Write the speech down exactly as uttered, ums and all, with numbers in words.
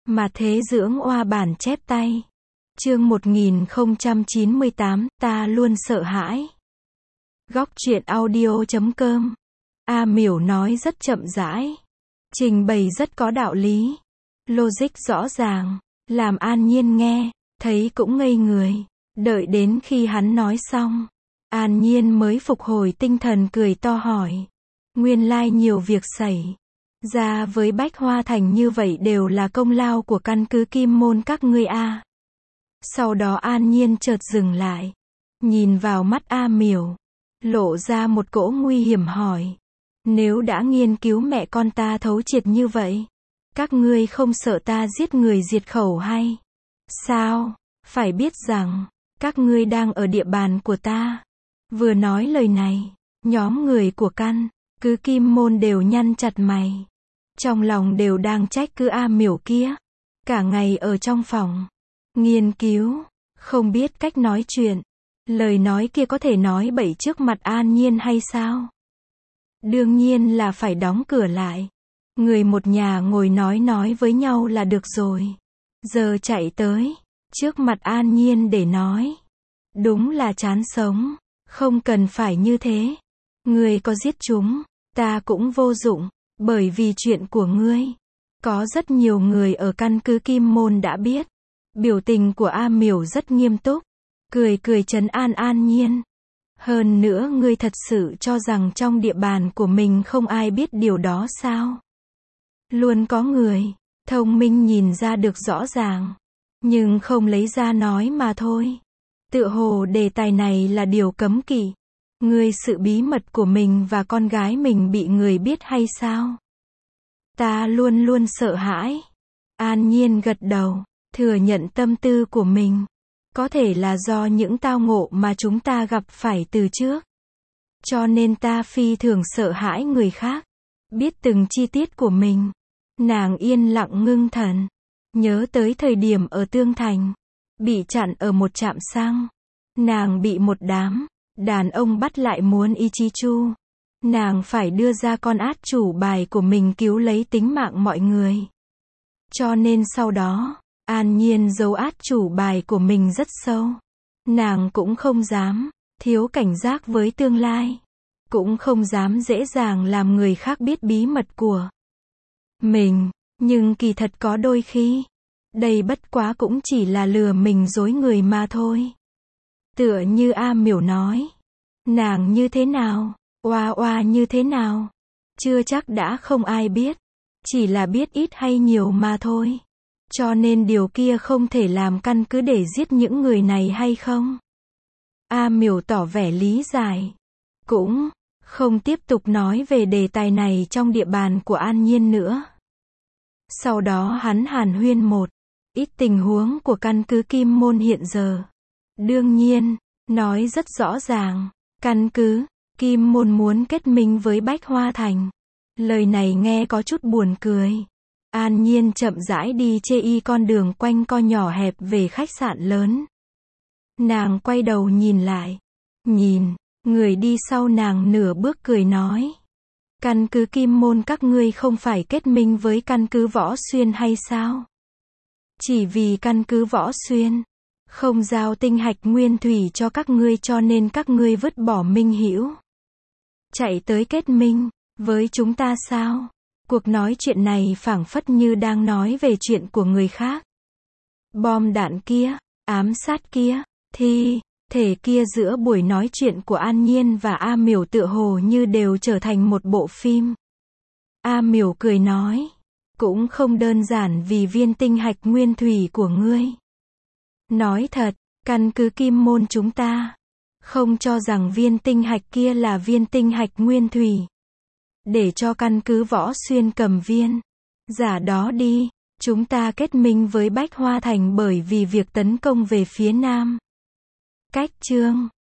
Mà thế dưỡng oa bản chép tay. Chương một nghìn không trăm chín mươi tám, ta luôn sợ hãi. Góc truyện audio chấm com. A Miểu nói rất chậm rãi. Trình bày rất có đạo lý. Logic rõ ràng. Làm An Nhiên nghe, thấy cũng ngây người. Đợi đến khi hắn nói xong, An Nhiên mới phục hồi tinh thần cười to hỏi. Nguyên lai nhiều việc xảy ra với Bách Hoa Thành như vậy đều là công lao của căn cứ Kim Môn các ngươi a. Sau đó An Nhiên chợt dừng lại, nhìn vào mắt A Miểu, lộ ra một cỗ nguy hiểm hỏi. Nếu đã nghiên cứu mẹ con ta thấu triệt như vậy, các ngươi không sợ ta giết người diệt khẩu hay sao? Phải biết rằng, các ngươi đang ở địa bàn của ta. Vừa nói lời này, nhóm người của căn cứ Kim Môn đều nhăn chặt mày. Trong lòng đều đang trách cứ A Miểu kia. Cả ngày ở trong phòng, nghiên cứu, không biết cách nói chuyện. Lời nói kia có thể nói bậy trước mặt An Nhiên hay sao? Đương nhiên là phải đóng cửa lại. Người một nhà ngồi nói nói với nhau là được rồi. Giờ chạy tới trước mặt An Nhiên để nói. Đúng là chán sống. Không cần phải như thế. Ngươi có giết chúng, ta cũng vô dụng. Bởi vì chuyện của ngươi, có rất nhiều người ở căn cứ Kim Môn đã biết. Biểu tình của A Miểu rất nghiêm túc. Cười cười trấn an An Nhiên. Hơn nữa ngươi thật sự cho rằng trong địa bàn của mình không ai biết điều đó sao? Luôn có người thông minh nhìn ra được rõ ràng, nhưng không lấy ra nói mà thôi. Tựa hồ đề tài này là điều cấm kỵ. Ngươi sự bí mật của mình và con gái mình bị người biết hay sao? Ta luôn luôn sợ hãi. An Nhiên gật đầu, thừa nhận tâm tư của mình. Có thể là do những tao ngộ mà chúng ta gặp phải từ trước. Cho nên ta phi thường sợ hãi người khác. Biết từng chi tiết của mình. Nàng yên lặng ngưng thần. Nhớ tới thời điểm ở Tương Thành. Bị chặn ở một trạm xăng. Nàng bị một đám đàn ông bắt lại muốn y chi chu. Nàng phải đưa ra con át chủ bài của mình cứu lấy tính mạng mọi người. Cho nên sau đó, An Nhiên giấu át chủ bài của mình rất sâu. Nàng cũng không dám thiếu cảnh giác với tương lai. Cũng không dám dễ dàng làm người khác biết bí mật của mình. Nhưng kỳ thật có đôi khi, đây bất quá cũng chỉ là lừa mình dối người mà thôi. Tựa như A Miểu nói. Nàng như thế nào? Oa oa như thế nào? Chưa chắc đã không ai biết. Chỉ là biết ít hay nhiều mà thôi. Cho nên điều kia không thể làm căn cứ để giết những người này hay không? A Miểu tỏ vẻ lý giải. Cũng không tiếp tục nói về đề tài này trong địa bàn của An Nhiên nữa. Sau đó hắn hàn huyên một ít tình huống của căn cứ Kim Môn hiện giờ. Đương nhiên, nói rất rõ ràng, căn cứ Kim Môn muốn kết minh với Bách Hoa Thành. Lời này nghe có chút buồn cười. An Nhiên chậm rãi đi chê y con đường quanh co nhỏ hẹp về khách sạn lớn. Nàng quay đầu nhìn lại. Nhìn, người đi sau nàng nửa bước cười nói. Căn cứ Kim Môn các ngươi không phải kết minh với căn cứ Võ Xuyên hay sao? Chỉ vì căn cứ Võ Xuyên không giao tinh hạch nguyên thủy cho các ngươi cho nên các ngươi vứt bỏ minh hữu. Chạy tới kết minh với chúng ta sao? Cuộc nói chuyện này phảng phất như đang nói về chuyện của người khác. Bom đạn kia, ám sát kia, thi thể kia giữa buổi nói chuyện của An Nhiên và A Miểu tựa hồ như đều trở thành một bộ phim. A Miểu cười nói. Cũng không đơn giản vì viên tinh hạch nguyên thủy của ngươi. Nói thật, căn cứ Kim Môn chúng ta không cho rằng viên tinh hạch kia là viên tinh hạch nguyên thủy. Để cho căn cứ Võ Xuyên cầm viên giả đó đi. Chúng ta kết minh với Bách Hoa Thành bởi vì việc tấn công về phía Nam. Cách chương